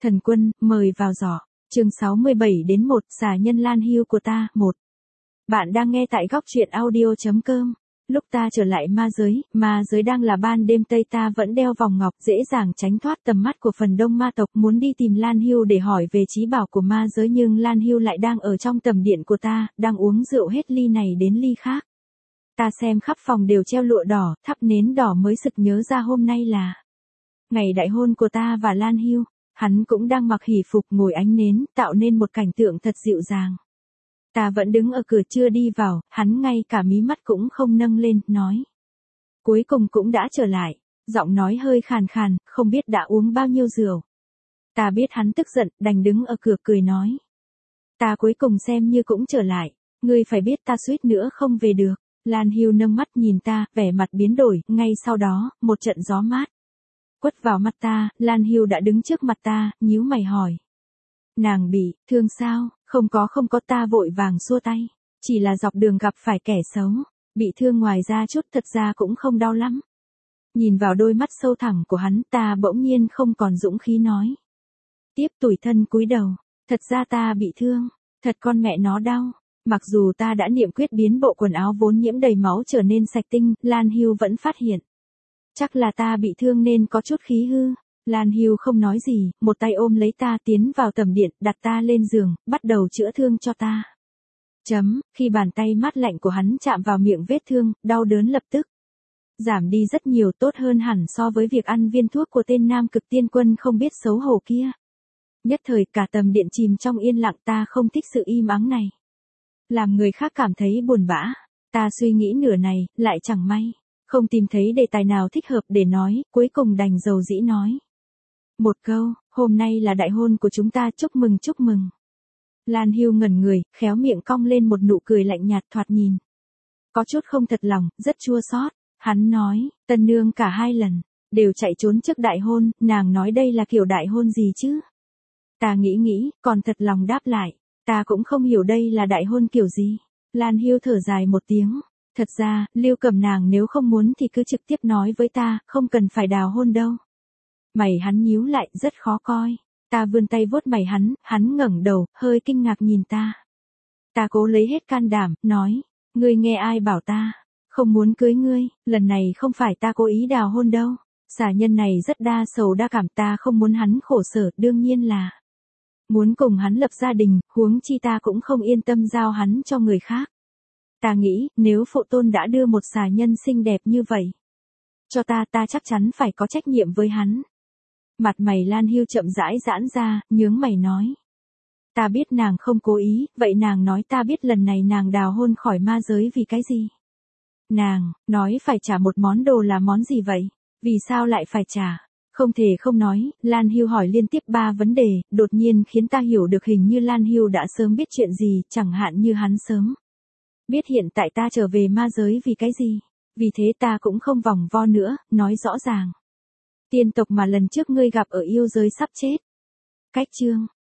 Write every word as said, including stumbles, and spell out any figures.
Thần Quân, mời vào giỏ. Chương sáu mươi bảy đến một, xà nhân Lan Hưu của ta, một. Bạn đang nghe tại góc truyện audio chấm com. Lúc ta trở lại ma giới, ma giới đang là ban đêm tây, ta vẫn đeo vòng ngọc, dễ dàng tránh thoát tầm mắt của phần đông ma tộc, muốn đi tìm Lan Hưu để hỏi về trí bảo của ma giới, nhưng Lan Hưu lại đang ở trong tầm điện của ta, đang uống rượu hết ly này đến ly khác. Ta xem khắp phòng đều treo lụa đỏ, thắp nến đỏ mới sực nhớ ra hôm nay là ngày đại hôn của ta và Lan Hưu. Hắn cũng đang mặc hỷ phục ngồi ánh nến, tạo nên một cảnh tượng thật dịu dàng. Ta vẫn đứng ở cửa chưa đi vào, hắn ngay cả mí mắt cũng không nâng lên, nói. Cuối cùng cũng đã trở lại, giọng nói hơi khàn khàn, không biết đã uống bao nhiêu rượu. Ta biết hắn tức giận, đành đứng ở cửa cười nói. Ta cuối cùng xem như cũng trở lại, ngươi phải biết ta suýt nữa không về được. Lan Hưu nâng mắt nhìn ta, vẻ mặt biến đổi, ngay sau đó, một trận gió mát quất vào mặt ta, Lan Hưu đã đứng trước mặt ta, nhíu mày hỏi. Nàng bị thương sao? Không có không có, ta vội vàng xua tay. Chỉ là dọc đường gặp phải kẻ xấu. Bị thương ngoài ra chút, thật ra cũng không đau lắm. Nhìn vào đôi mắt sâu thẳm của hắn, ta bỗng nhiên không còn dũng khí nói. Tiếp tủi thân cúi đầu. Thật ra ta bị thương. Thật con mẹ nó đau. Mặc dù ta đã niệm quyết biến bộ quần áo vốn nhiễm đầy máu trở nên sạch tinh, Lan Hưu vẫn phát hiện. Chắc là ta bị thương nên có chút khí hư. Lan Hưu không nói gì, một tay ôm lấy ta tiến vào tầm điện, đặt ta lên giường, bắt đầu chữa thương cho ta. Chấm, khi bàn tay mát lạnh của hắn chạm vào miệng vết thương, đau đớn lập tức giảm đi rất nhiều, tốt hơn hẳn so với việc ăn viên thuốc của tên Nam Cực Tiên Quân không biết xấu hổ kia. Nhất thời cả tầm điện chìm trong yên lặng, ta không thích sự im ắng này. Làm người khác cảm thấy buồn bã, ta suy nghĩ nửa này, lại chẳng may không tìm thấy đề tài nào thích hợp để nói, cuối cùng đành dầu dĩ nói. Một câu, hôm nay là đại hôn của chúng ta, chúc mừng chúc mừng. Lan Hưu ngẩn người, khéo miệng cong lên một nụ cười lạnh nhạt, thoạt nhìn có chút không thật lòng, rất chua xót. Hắn nói, tân nương cả hai lần đều chạy trốn trước đại hôn, nàng nói đây là kiểu đại hôn gì chứ? Ta nghĩ nghĩ, còn thật lòng đáp lại, ta cũng không hiểu đây là đại hôn kiểu gì. Lan Hưu thở dài một tiếng. Thật ra, Lưu Cầm nàng nếu không muốn thì cứ trực tiếp nói với ta, không cần phải đào hôn đâu. Mày hắn nhíu lại, rất khó coi. Ta vươn tay vuốt mày hắn, hắn ngẩng đầu, hơi kinh ngạc nhìn ta. Ta cố lấy hết can đảm, nói, ngươi nghe ai bảo ta không muốn cưới ngươi, lần này không phải ta cố ý đào hôn đâu. Xà nhân này rất đa sầu đa cảm, ta không muốn hắn khổ sở, đương nhiên là muốn cùng hắn lập gia đình, huống chi ta cũng không yên tâm giao hắn cho người khác. Ta nghĩ, nếu phụ tôn đã đưa một xà nhân xinh đẹp như vậy cho ta, ta chắc chắn phải có trách nhiệm với hắn. Mặt mày Lan Hưu chậm rãi giãn ra, nhướng mày nói. Ta biết nàng không cố ý, vậy nàng nói ta biết lần này nàng đào hôn khỏi ma giới vì cái gì? Nàng nói phải trả một món đồ, là món gì vậy? Vì sao lại phải trả? Không thể không nói, Lan Hưu hỏi liên tiếp ba vấn đề, đột nhiên khiến ta hiểu được hình như Lan Hưu đã sớm biết chuyện gì, chẳng hạn như hắn sớm biết hiện tại ta trở về ma giới vì cái gì. Vì thế ta cũng không vòng vo nữa, nói rõ ràng. Tiên tộc mà lần trước ngươi gặp ở yêu giới sắp chết. Cách chương